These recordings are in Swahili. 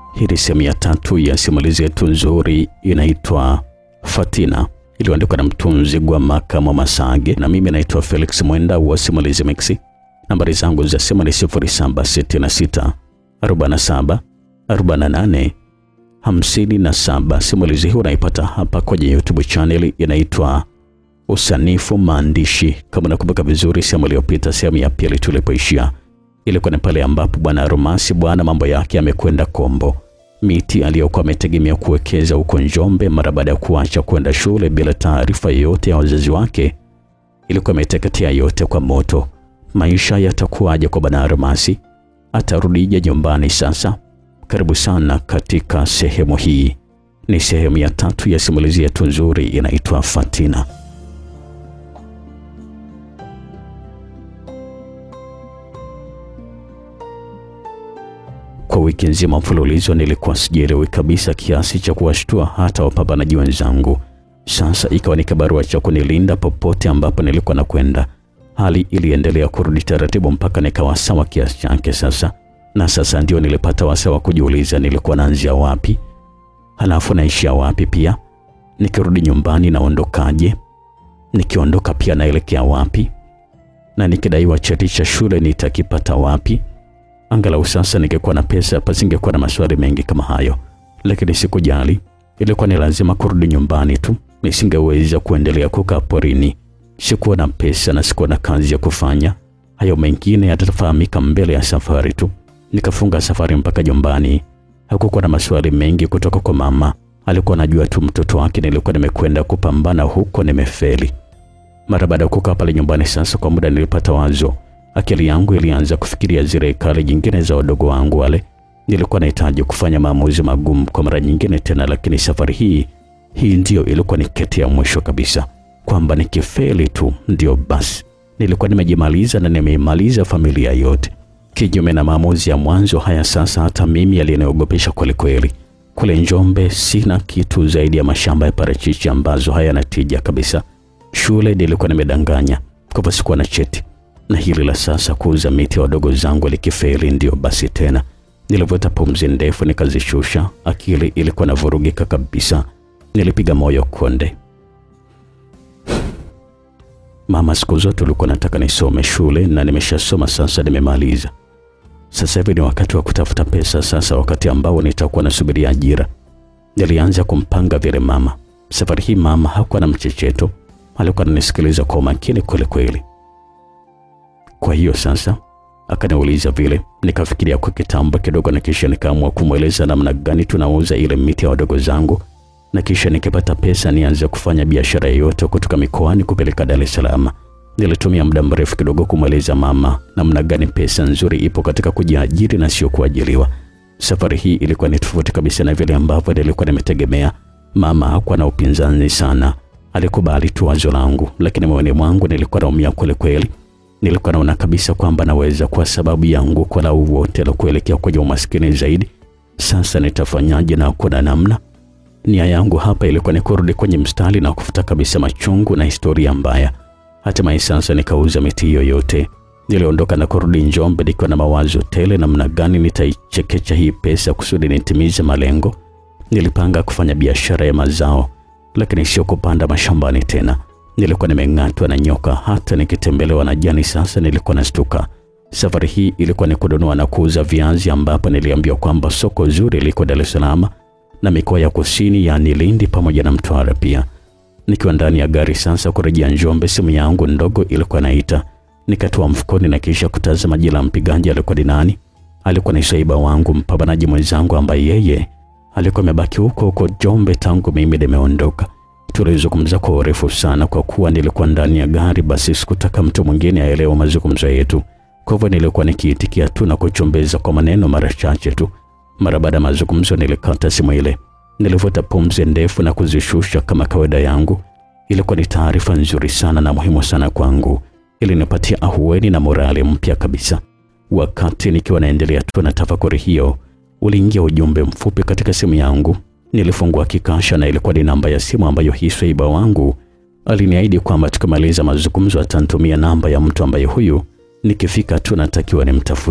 Hii ni sehemu ya 3 ya simulizi yetu nzuri inaitwa Fatina, iliyoandikwa na mtunzi Gwamaka Masage, na mimi naitwa Felix Mwenda wa Simulizi Mix. Nambari zangu za simu ni 0766 47 48 57. Simulizi hii unaipata hapa kwenye YouTube channel inaitwa Usanifu Maandishi. Kama nakumbuka vizuri, sehemu iliyopita, sehemu ya pili tulipoishia ilikuwa ni pale ambapo bwana Romasi mambo yake yamekwenda kombo. Miti aliyokuwa ametegemea kuwekeza huko Njombe mara baada ya kuacha kwenda shule bila taarifa yoyote ya wazazi wake ilikuwa imeteketea yote kwa moto. Maisha yatakuwaje kwa bwana Romasi? Atarudije nyumbani sasa? Karibu sana katika sehemu hii. Ni sehemu ya 3 ya simulizi yetu nzuri inaitwa Fatina. Kwa wiki nzima mfululizo nilikuwa sijielewi kabisa, kiasi cha kuwashtua hata wapambanaji wenzangu. Sasa ikawa ni kibarua cha kunilinda popote ambapo nilikuwa nakwenda. Hali iliendelea kurudi taratibu mpaka nikawa sawa kiasi chake sasa. Na sasa ndio nilipata wasaa kujiuliza nilikuwa naanzia wapi, halafu naishia wapi pia. Nikirudi nyumbani naondokaje? Nikiondoka pia naelekea wapi? Na nikidaiwa cheti cha shule nitakipata wapi? Angalau sasa ningekuwa na pesa, pasingekuwa na maswali mengi kama hayo. Lakini sikujali, ilikuwa ni lazima kurudi nyumbani tu. Nisingeweza kuendelea kukaa porini. Sikuwa na pesa na sikuwa na kazi ya kufanya. Hayo mengine yatafahamika mbele ya safari tu. Nikafunga safari mpaka nyumbani. Hakukuwa na maswali mengi kutoka kwa mama. Alikuwa anajua tu mtoto wake nilikuwa nimekwenda kupambana huko nimefeli. Mara baada ya kukaa pale nyumbani sasa kwa muda nilipata wazo. Akili yangu ilianza kufikiria zile kale nyingine za wadogo wangu wale. Nilikuwa nahitaji kufanya maamuzi magumu kwa mara nyingine tena, lakini safari hii ndio ilikuwa ni kete ya mwisho kabisa. Kwamba nikifeli tu ndio basi. Nilikuwa nimejimaliza na nimeimaliza familia yote. Kinyume na maamuzi ya mwanzo haya sasa hata mimi yaliniogopesha kweli kweli. Kule Njombe sina kitu zaidi ya mashamba ya parachichi ambazo hayana tija kabisa. Shule nilikuwa nimedanganya kwa sikuwa na cheti. Na hili la sasa kuuza miti ya wadogo zangu likifeli ndio basi tena. Nilivuta pumzi ndefu nikazishusha. Akili ilikuwa inavurugika kabisa. Nilipiga moyo konde. Mama, siku zote ulikuwa nataka nisome shule na nimeshasoma sasa, nimemaliza. Sasa hivi ni wakati wa kutafuta pesa sasa, wakati ambao nitakuwa nasubiria ajira. Nilianza kumpanga vile mama. Safari hii mama hakuwa na mchecheto. Alikuwa ananisikiliza kwa makini kweli kweli. Kwa hiyo sasa akaniuliza vile, nikafikiria kwa kitambo kidogo na kisha nikaamua kumweleza namna gani tunauza ile miti ya wadogo zangu, na kisha nikipata pesa nianze kufanya biashara yoyote kutoka mikoani kupeleka Dar es Salaam. Nilitumia muda mrefu kidogo kumweleza mama namna gani pesa nzuri ipo katika kujiajiri na sio kuajiriwa. Safari hii ilikuwa ni tofauti kabisa na vile ambavyo nilikuwa nimetegemea. Mama hakuwa na upinzani sana. Alikubali tu wazo langu, lakini moyoni mwangu nilikuwa naumia kweli kweli. Nilikuwa naona kabisa kwamba naweza kwa sababu yangu kwa la wote la kuelekea kwenye umaskini zaidi. Sasa nitafanyaje na kuna namna? Nia yangu hapa ilikuwa ni kurudi kwenye mstari na kufuta kabisa machungu na historia mbaya. Hatimaye sasa nikauza miti hiyo yote. Niliondoka na kurudi Njombe nikiwa na mawazo tele namna gani nitaichekecha hii pesa kusudi nitimize malengo. Nilipanga kufanya biashara ya mazao, lakini sio kupanda mashambani tena. Nilikuwa nimeng'atwa na nyoka, hata nikitembelewa na jani sasa nilikuwa nastuka. Safari hii ilikuwa ni kununua na kuuza viazi, ambapo niliambiwa kwamba soko zuri liko Dar es Salaam na mikoa ya kusini yani Lindi pamoja na Mtwara pia. Nikiwa ndani ya gari sasa kurejea Njombe, simu yangu ndogo ilikuwa inaita. Nikatoa mfukoni na kisha kutazama jina mpigaji alikuwa ni nani. Alikuwa ni Shaiba wangu, mpambanaji mwenzangu ambaye yeye alikuwa amebaki huko Njombe tangu mimi nimeondoka. Tulizungumza kwa urefu sana kwa kuwa nilikuwa ndani ya gari, basi sikutaka mtu mwingine aelewe mazungumzo yetu. Kwa hivyo nilikuwa nikiitikia tu na kuchombeza kwa maneno mara chache tu. Mara baada ya mazungumzo nilikata simu ile. Nilivuta pumzi ndefu na kuzishusha kama kawaida yangu. Ilikuwa ni taarifa nzuri sana na muhimu sana kwangu. Ilinipatia ahueni na morali mpya kabisa. Wakati nikiwa naendelea tu na tafakuri hiyo, uliingia ujumbe mfupi katika simu yangu. Nilifungua kikasha na ilikuwa ni namba ya simu ambayo Shaiba wangu aliniahidi kwamba tukimaliza mazungumzo atanitumia namba ya mtu ambaye huyu nikifika tu natakiwa nimtafute.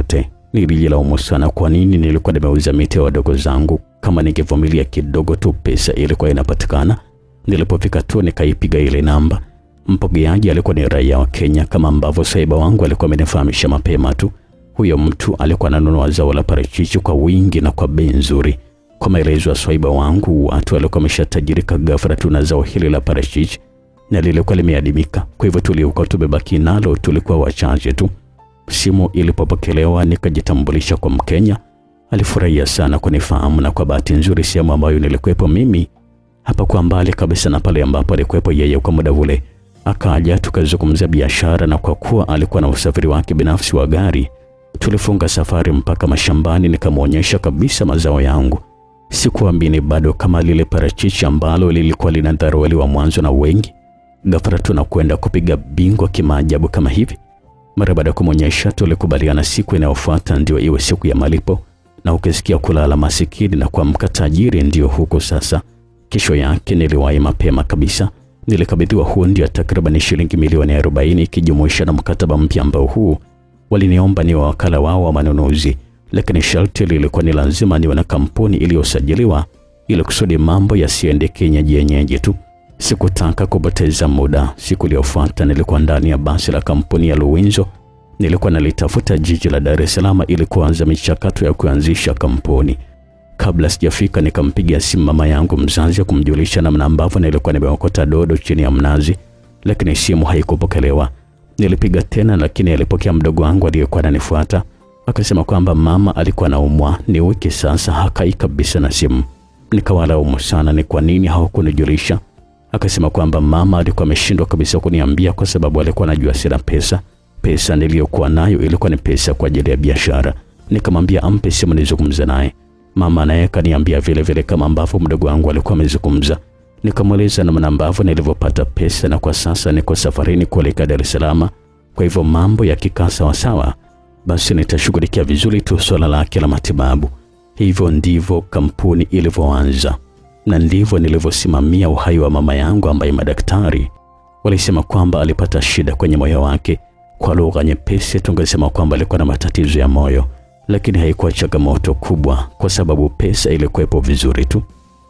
Nilijilaumu sana kwa nini nilikuwa nimeuza miti ya wadogo zangu. Kama ningevumilia kidogo tu pesa ilikuwa inapatikana. Nilipofika tu nikaipiga ile namba. Mpokeaji alikuwa ni raia wa Kenya kama ambavyo saiba wangu alikuwa amenifahamisha mapema tu. Huyo mtu alikuwa ananunua zao la parachichi kwa wingi na kwa bei nzuri. Kwa maelezo ya saiba wangu, watu walikuwa wameshatajirika ghafla tu na zao hili la parachichi na lilikuwa limeadimika. Kwa hivyo tuliokuwa tumebaki nalo tulikuwa wachache tu. Simu ilipopokelewa nikajitambulisha kwa Mkenya. Alifurahia sana kunifahamu na kwa bahati nzuri sehemu ambayo nilikuwepo mimi hapa kwa mbali kabisa na pale ambapo alikuwepo yeye kwa muda ule. Akaja tukazungumzia biashara na kwa kuwa alikuwa na usafiri wake binafsi wa gari, tulifunga safari mpaka mashambani nikamuonyesha kabisa mazao yangu. Sikuamini bado kama lile parachichi ambalo lilikuwa linadharauliwa mwanzo na wengi, ghafla tunakwenda kupiga bingwa kimaajabu kama hivi. Mara baada ya kumuonyesha tulikubaliana siku inayofuata ndio iwe siku ya malipo, na ukisikia kulala masikini na kuamka tajiri ndio huko sasa. Kesho yake niliwahi mapema kabisa. Nilikabidhiwa hundi ya takriban shilingi milioni 40 ikijumuisha na mkataba mpya ambao huu waliniomba ni wakala wao wa manunuzi, lakini sharti lilikuwa ni lazima niwe na kampuni iliyosajiliwa ili kusudi mambo yasiende kienyeji tu. Sikutaka kupoteza muda. Siku iliyofuata nilikuwa ndani ya basi la kampuni ya Luwinzo. Nilikuwa nalitafuta jiji la Dar es Salaam ili kuanza michakato ya kuanzisha kampuni. Kabla sijafika nikampigia simu mama yangu mzazi kumjulisha namna ambavyo nilikuwa nimeokota dodo chini ya mnazi, lakini simu haikupokelewa. Nilipiga tena lakini alipokea mdogo wangu aliyekuwa ananifuata. Akasema kwamba mama alikuwa anaumwa, ni wiki sasa hakai kabisa na simu. Nikawalaumu sana ni kwa nini hawakunijulisha. Akasema kwamba mama alikuwa ameshindwa kabisa kuniambia kwa sababu alikuwa anajua sina pesa. Pesa niliyokuwa nayo ilikuwa ni pesa kwa ajili ya biashara. Nikamwambia ampe simu nizungumze naye. Mama naye kaniambia vile vile kama ambavyo mdogo wangu alikuwa amezungumza. Nikamweleza namna ambavyo nilivyopata pesa na kwa sasa niko safarini kuelekea Dar es Salaam. Kwa hivyo mambo yakikaa sawa sawa, basi nitashughulikia vizuri tu swala lake la matibabu. Hivyo ndivyo kampuni ilivyoanza. Na ndivyo nilivyosimamia uhai wa mama yangu ambaye madaktari walisema kwamba alipata shida kwenye moyo wake. Kwa lugha nyepesi tungesema kwamba alikuwa na matatizo ya moyo, lakini haikuwa changamoto kubwa kwa sababu pesa ilikuwepo vizuri tu.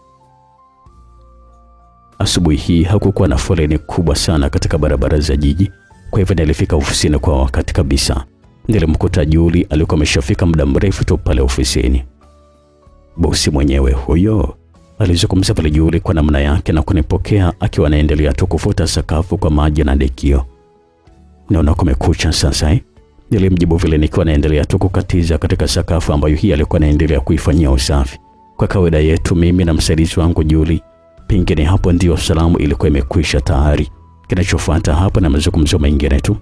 Asubuhi hii hakukuwa na foleni kubwa sana katika barabara za jiji, kwa hivyo nilifika ofisini kwa wakati kabisa. Nilimkuta Juli alikuwa ameshafika muda mrefu tu pale ofisini. Bosi mwenyewe huyo, alizungumza pale Juli kwa namna yake na kunipokea akiwa anaendelea tu kufuta sakafu kwa maji na dekio. Naona kumekucha sasa Nilimjibu vile nikiwa naendelea tu kukatiza katika sakafu ambayo hii alikuwa anaendelea kuifanyia usafi. Kwa kawaida yetu mimi na msaidizi wangu Juli, pengine hapo ndio salamu ilikuwa imekwisha tayari. Kinachofuata hapo na mazungumzo mengine tu.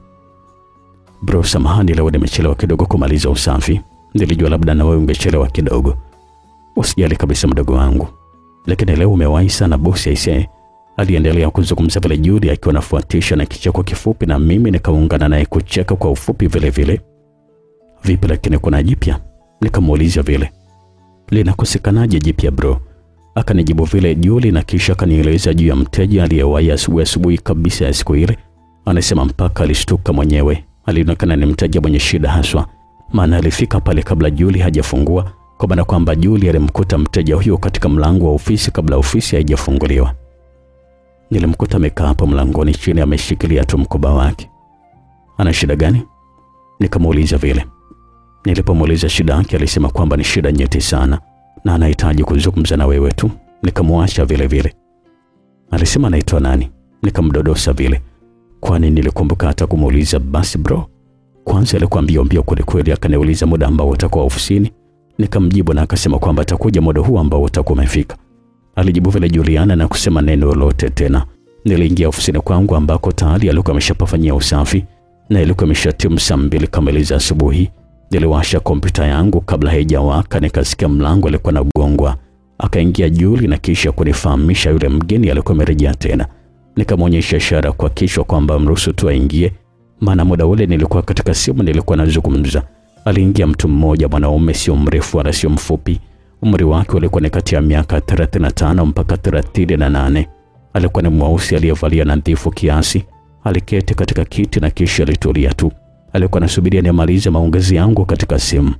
Bro, samahani leo nimechelewa kidogo kumaliza usafi. Nilijua labda na wewe ungechelewa kidogo. Usijali kabisa mdogo wangu. Lakini leo umewahi sana bosi aisee. Aliendelea kuzungumza pale Juli akiwa anafuatisha na kicheko kifupi na mimi nikaungana naye kucheka kwa ufupi vile vile. Vipi lakini kuna jipya? Nikamuuliza vile. Linakosekanaje jipya bro? Akanijibu vile Juli na kisha kanieleza juu ya mteja aliyewahi asubuhi kabisa ya siku ile. Anasema mpaka alishtuka mwenyewe. Alionekana ni mteja mwenye shida haswa. Maana alifika pale kabla Juli hajafungua, kwa maana kwamba Juli alimkuta mteja huyo katika mlango wa ofisi kabla ofisi haijafunguliwa. Nilimkuta amekaa hapo mlangoni chini ameshikilia tu mkoba wake. Ana shida gani? Nikamuuliza vile. Nilipomuuliza shida yake alisema kwamba ni shida nyeti sana na anahitaji kuzungumza na wewe tu. Nikamwacha vile vile. Alisema anaitwa nani? Nikamdodosa vile. Kwani nilikumbuka hata kumuuliza basi bro. Kwanza alikuwa mbio kweli akaniuliza muda ambao utakuwa ofisini. Nikamjibu na akasema kwamba atakuja muda huu ambao utakuwa umefika. Alijibu vile Juliana na kusema neno lolote tena. Niliingia ofisini kwangu ambako tayari alikuwa ameshapafanyia usafi na ilikuwa imeshatimu saa 2 kamili za asubuhi. Niliwasha kompyuta yangu kabla haijawaka nikasikia mlango alikuwa unagongwa. Akaingia Juli na kisha kunifahamisha yule mgeni alikuwa amerejea tena. Nikamwonyesha ishara kwa kichwa kwamba mruhusu tu aingie, maana muda ule nilikuwa katika simu nilikuwa nazungumza. Aliingia mtu mmoja, mwanaume, sio mrefu wala sio mfupi. Umri wake ulikuwa ni kati ya miaka 35 mpaka 38. Alikuwa ni mweusi aliyevalia nadhifu kiasi. Aliketi katika kiti na kisha alitulia tu. Alikuwa anasubiria nimalize maongezi yangu katika simu.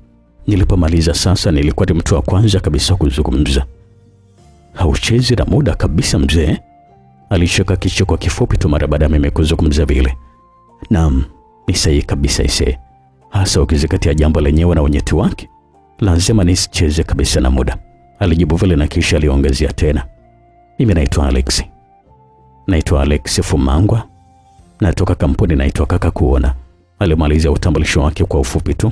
Nilipomaliza sasa nilikuwa ni mtu wa kwanza kabisa kuzungumza. Hauchezi na muda kabisa mzee. Alishika kicheko kifupi tu mara baada ya mimi kuzungumza vile. Naam, ni sahihi kabisa ise. Hasa ukizingatia jambo lenyewe na unyeti wake. Lazima nisicheze kabisa na muda. Alijibu vile na kisha aliongezea tena. Mimi naitwa Alex. Naitwa Alex Fumangwa. Natoka kampuni naitwa Kaka Kuona. Alimaliza utambulisho wake kwa ufupi tu.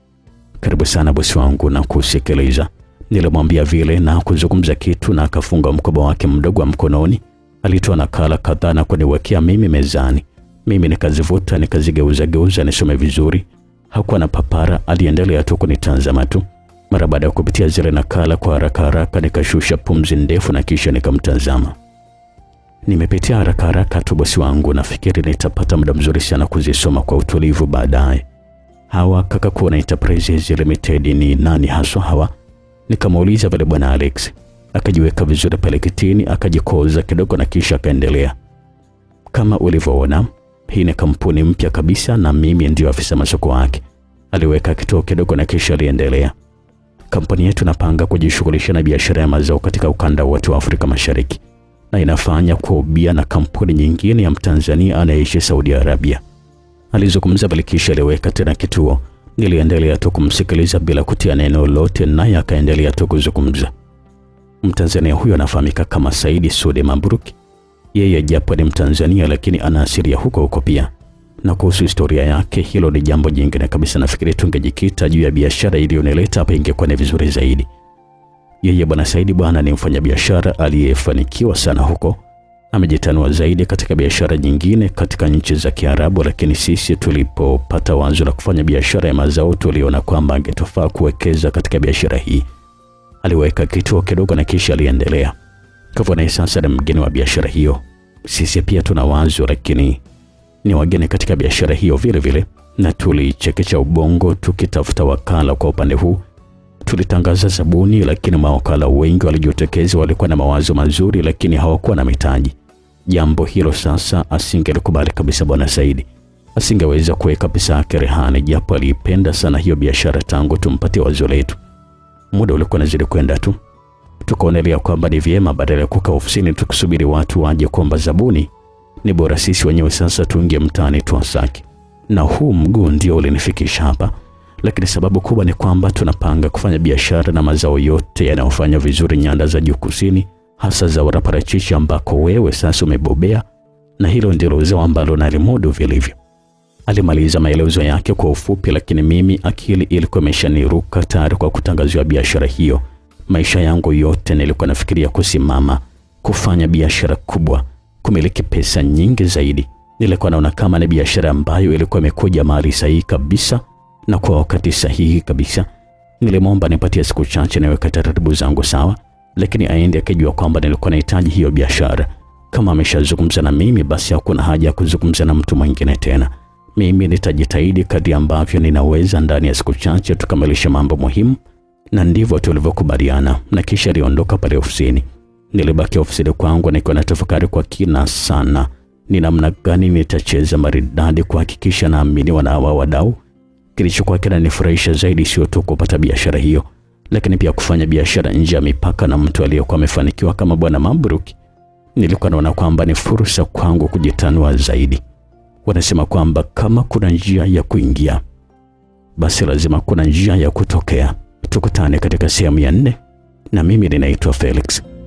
Karibu sana bosi wangu na kusikiliza. Nilimwambia vile na kuzungumza kitu na akafunga mkoba wake mdogo wa mkononi. Alitoa nakala kadhaa na kuniwekea mimi mezani. Mimi nikazivuta nikazigeuza nisome vizuri. Hakuwa na papara, aliendelea tu kunitazama tu. Mara baada ya kupitia zile nakala kwa haraka nikashusha pumzi ndefu na kisha nikamtazama. Nimepitia haraka tu bosi wangu, nafikiri nitapata muda mzuri sana kuzisoma kwa utulivu baadaye. Hawa Kaka Kuona Enterprises Limited ni nani haswa hawa? Nikamuuliza vile bwana Alex. Akajiweka vizuri pale kitini, akajikoza kidogo na kisha akaendelea. Kama ulivyoona, hii ni kampuni mpya kabisa na mimi ndio afisa masoko wake. Aliweka kituo kidogo na kisha aliendelea. Kampuni yetu inapanga kujishughulisha na biashara ya mazao katika ukanda wote wa Afrika Mashariki na inafanya kwa ubia na kampuni nyingine ya Mtanzania anayeishi Saudi Arabia. Alizungumza vile kisha aliweka tena kituo. Niliendelea tu kumsikiliza bila kutia neno lolote naye akaendelea tu kuzungumza. Mtanzania huyo anafahamika kama Saidi Sude Mabruki. Yeye japo ni Mtanzania lakini ana asili ya huko pia. Na kuhusu historia yake hilo ni jambo jingine kabisa, nafikiri tungejikita juu ya biashara iliyonileta hapa ingekuwa ni vizuri zaidi. Yeye bwana Saidi bwana ni mfanyabiashara aliyefanikiwa sana huko. Amejitanua zaidi katika biashara nyingine katika nchi za Kiarabu, lakini sisi tulipopata wazo la kufanya biashara ya mazao tuliona kwamba angetufaa kuwekeza katika biashara hii. Aliweka kituo kidogo na kisha aliendelea. Kwa hivyo sasa ni mgeni wa biashara hiyo. Sisi pia tuna wazo lakini ni wageni katika biashara hiyo vile na tulichekecha ubongo tukitafuta wakala kwa upande huu. Tulitangaza zabuni lakini mawakala wengi walijitokeza, walikuwa na mawazo mazuri lakini hawakuwa na mitaji. Jambo hilo sasa asingelikubali kabisa bwana Saidi. Asingeweza kuweka pesa yake rehani japo alipenda sana hiyo biashara tangu tumpatie wazo letu. Muda ulikuwa unazidi kwenda tu. Tukaonelea kwamba ni vyema badala ya kukaa ofisini tukisubiri watu waje kuomba zabuni, ni bora sisi wenyewe sasa tuingie mtaani tuwasaki. Na huu mguu ndio ulinifikisha hapa. Lakini sababu kubwa ni kwamba tunapanga kufanya biashara na mazao yote yanayofanya vizuri nyanda za juu kusini, hasa zao la parachichi ambako wewe sasa umebobea, na hilo ndilo zao ambalo nalimudu vilivyo. Alimaliza maelezo yake kwa ufupi, lakini mimi akili ilikuwa imeshaniruka tayari kwa kutangazwa biashara hiyo. Maisha yangu yote nilikuwa nafikiria kusimama, kufanya biashara kubwa, kumiliki pesa nyingi zaidi. Nilikuwa naona kama ni biashara ambayo ilikuwa imekuja mahali sahihi kabisa na kwa wakati sahihi kabisa. Nilimwomba nipatie siku chache niweke taratibu zangu sawa, lakini aende akijua kwamba nilikuwa nahitaji hiyo biashara. Kama ameshazungumza na mimi basi hakuna haja ya kuzungumza na mtu mwingine tena. Mimi nitajitahidi kadri ambavyo ninaweza ndani ya siku chache tukamilishe mambo muhimu, na ndivyo tulivyokubaliana. Na kisha aliondoka pale ofisini. Nilibaki ofisini kwangu nikiwa natafakari kwa kina sana ni namna gani nitacheza maridadi kuhakikisha naaminiwa na hawa wadau. Kilichokuwa kinanifurahisha zaidi sio tu kupata biashara hiyo, lakini pia kufanya biashara nje ya mipaka na mtu aliyekuwa amefanikiwa kama bwana Mabruki. Nilikuwa naona kwamba ni fursa kwangu kujitanua zaidi. Wanasema kwamba kama kuna njia ya kuingia, basi lazima kuna njia ya kutokea. Tukutane katika sehemu ya 4 na mimi ninaitwa Felix.